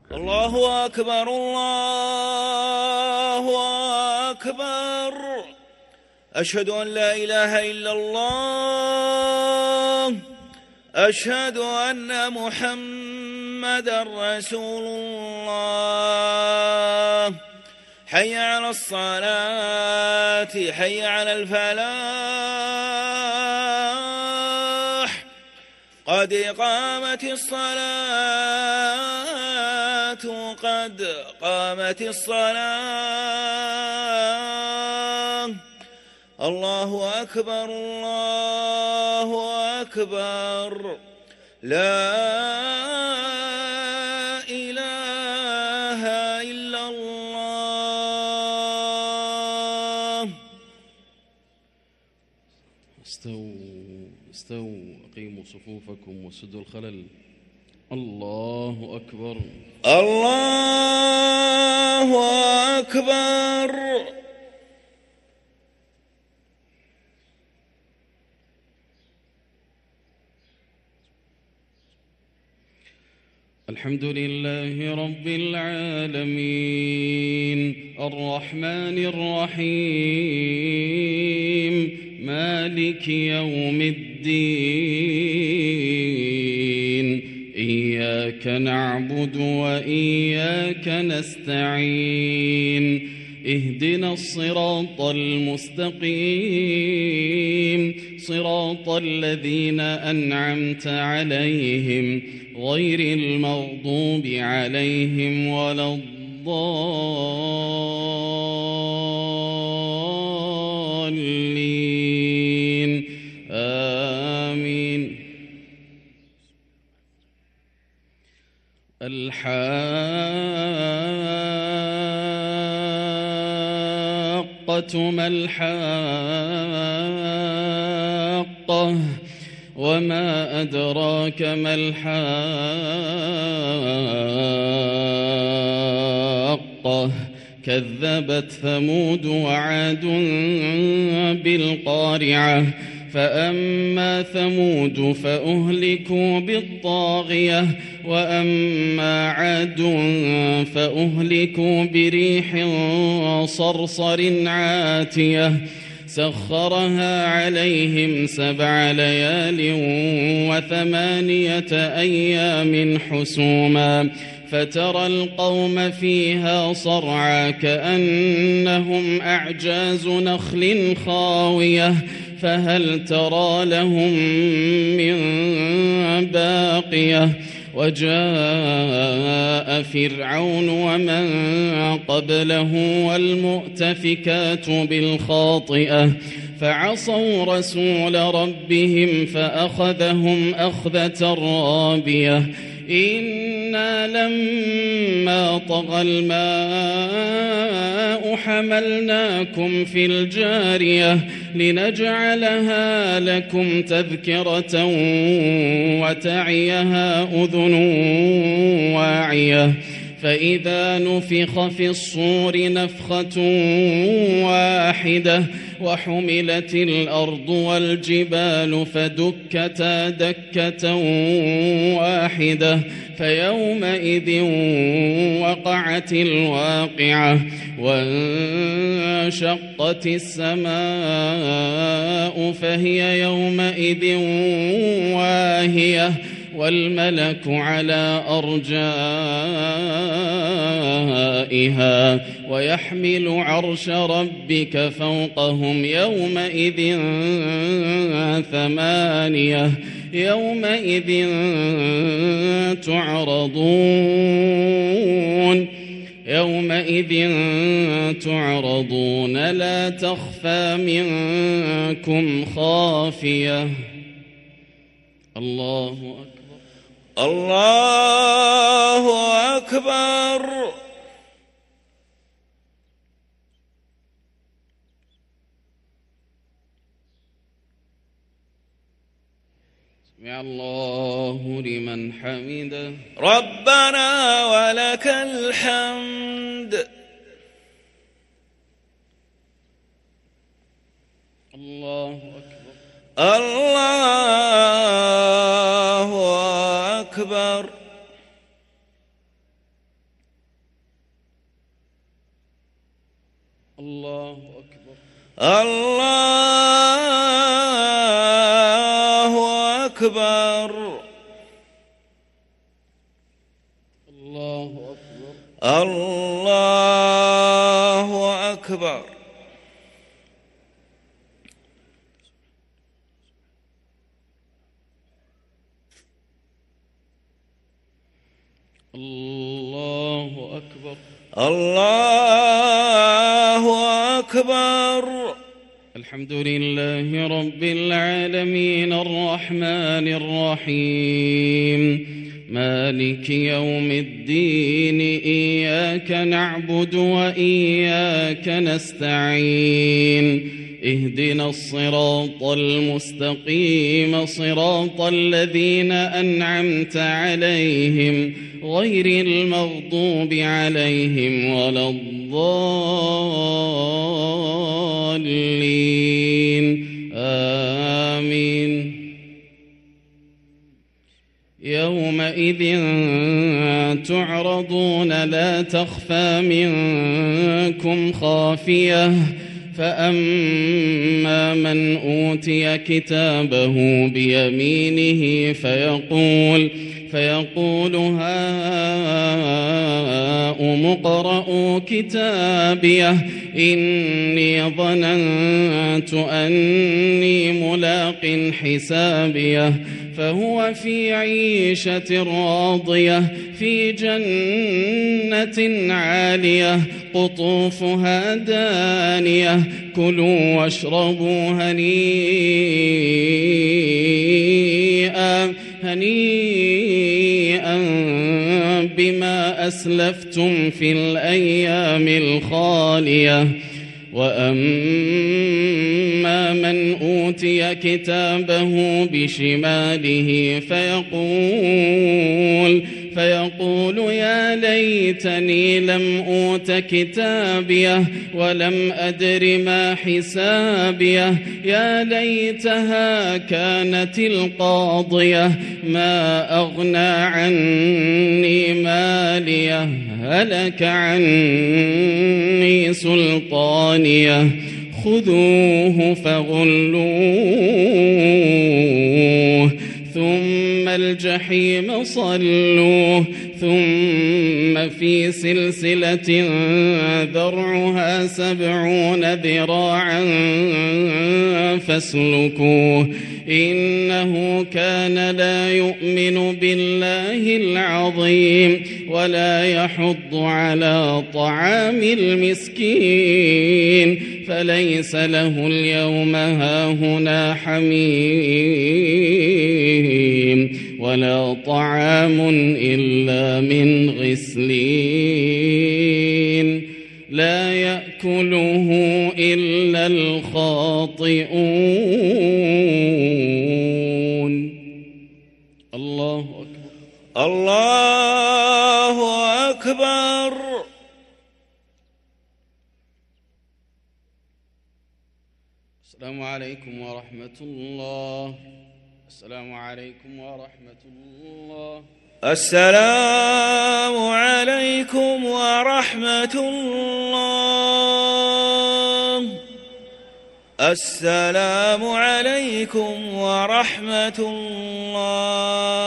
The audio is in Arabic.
الله أكبر الله أكبر. أشهد أن لا إله إلا الله. أشهد أن محمدًا رسول الله. حي على الصلاة، حي على الفلاح، قد قامت الصلاة، قد قامت الصلاة. الله أكبر الله أكبر. لا إله إلا الله. استووا أقيموا صفوفكم وسدوا الخلل. الله أكبر الله أكبر. الحمد لله رب العالمين الرحمن الرحيم مالك يوم الدين. إياك نعبد وإياك نستعين. اهدنا الصراط المستقيم صراط الذين أنعمت عليهم غير المغضوب عليهم ولا الضالين. آمين. الحاقة ما الحاقة وما أدراك ما الحاقة. كذبت ثمود وعاد بالقارعة. فأما ثمود فأهلكوا بالطاغية وأما عاد فأهلكوا بريح صرصر عاتية سخرها عليهم 7 ليال و8 أيام حسوما فترى القوم فيها صرعى كأنهم أعجاز نخل خاوية فهل ترى لهم من باقية. وجاء فرعون ومن قبله والمؤتفكات بالخاطئة فعصوا رسول ربهم فأخذهم أخذة رابية. إنا لما طغى الماء حملناكم في الجارية لنجعلها لكم تذكرة وتعيها أذن واعية. فإذا نفخ في الصور نفخة واحدة وحملت الأرض والجبال فدكتا دكة واحدة فيومئذ وقعت الواقعة وانشقت السماء فهي يومئذ واهية والملك على أرجائها ويحمل عرش ربك فوقهم يومئذ 8 يومئذ تعرضون لا تخفى منكم خافية. الله أكبر الله أكبر. سمع الله لمن حمده. ربنا ولك الحمد. الله أكبر الله أكبر. الله أكبر. الله أكبر. الله أكبر. الله أكبر. الله أكبر. الله أكبر. الحمد لله رب العالمين الرحمن الرحيم مالك يوم الدين إياك نعبد وإياك نستعين اهدنا الصراط المستقيم صراط الذين أنعمت عليهم غير المغضوب عليهم ولا الضالين آمين. يومئذ تعرضون لا تخفى منكم خافية فأما من أوتي كتابه بيمينه فيقول هاؤم اقرءوا كتابيه إني ظننت أني ملاق حسابيه فهو في عيشة راضية في جنة عالية قطوفها دانية كلوا واشربوا هنيئا بما أسلفتم في الأيام الخالية وأما من أوتي كتابه بشماله فيقول يا ليتني لم أوت كتابيه ولم أدر ما حسابيه يا ليتها كانت القاضية ما أغنى عني ماليه هلك عني سلطانيه خذوه فغلوه ثم الجحيم صلوه ثم في سلسلة ذرعها 70 ذراعا فاسلكوه إنه كان لا يؤمن بالله العظيم ولا يحض على طعام المسكين فليس له اليوم هاهنا حميم ولا طعام إلا من غسلين لا يأكله إلا الخاطئون. الله أكبر. الله أكبر. السلام عليكم ورحمة الله. السلام عليكم ورحمة الله. السلام عليكم ورحمة الله. السلام عليكم ورحمة الله.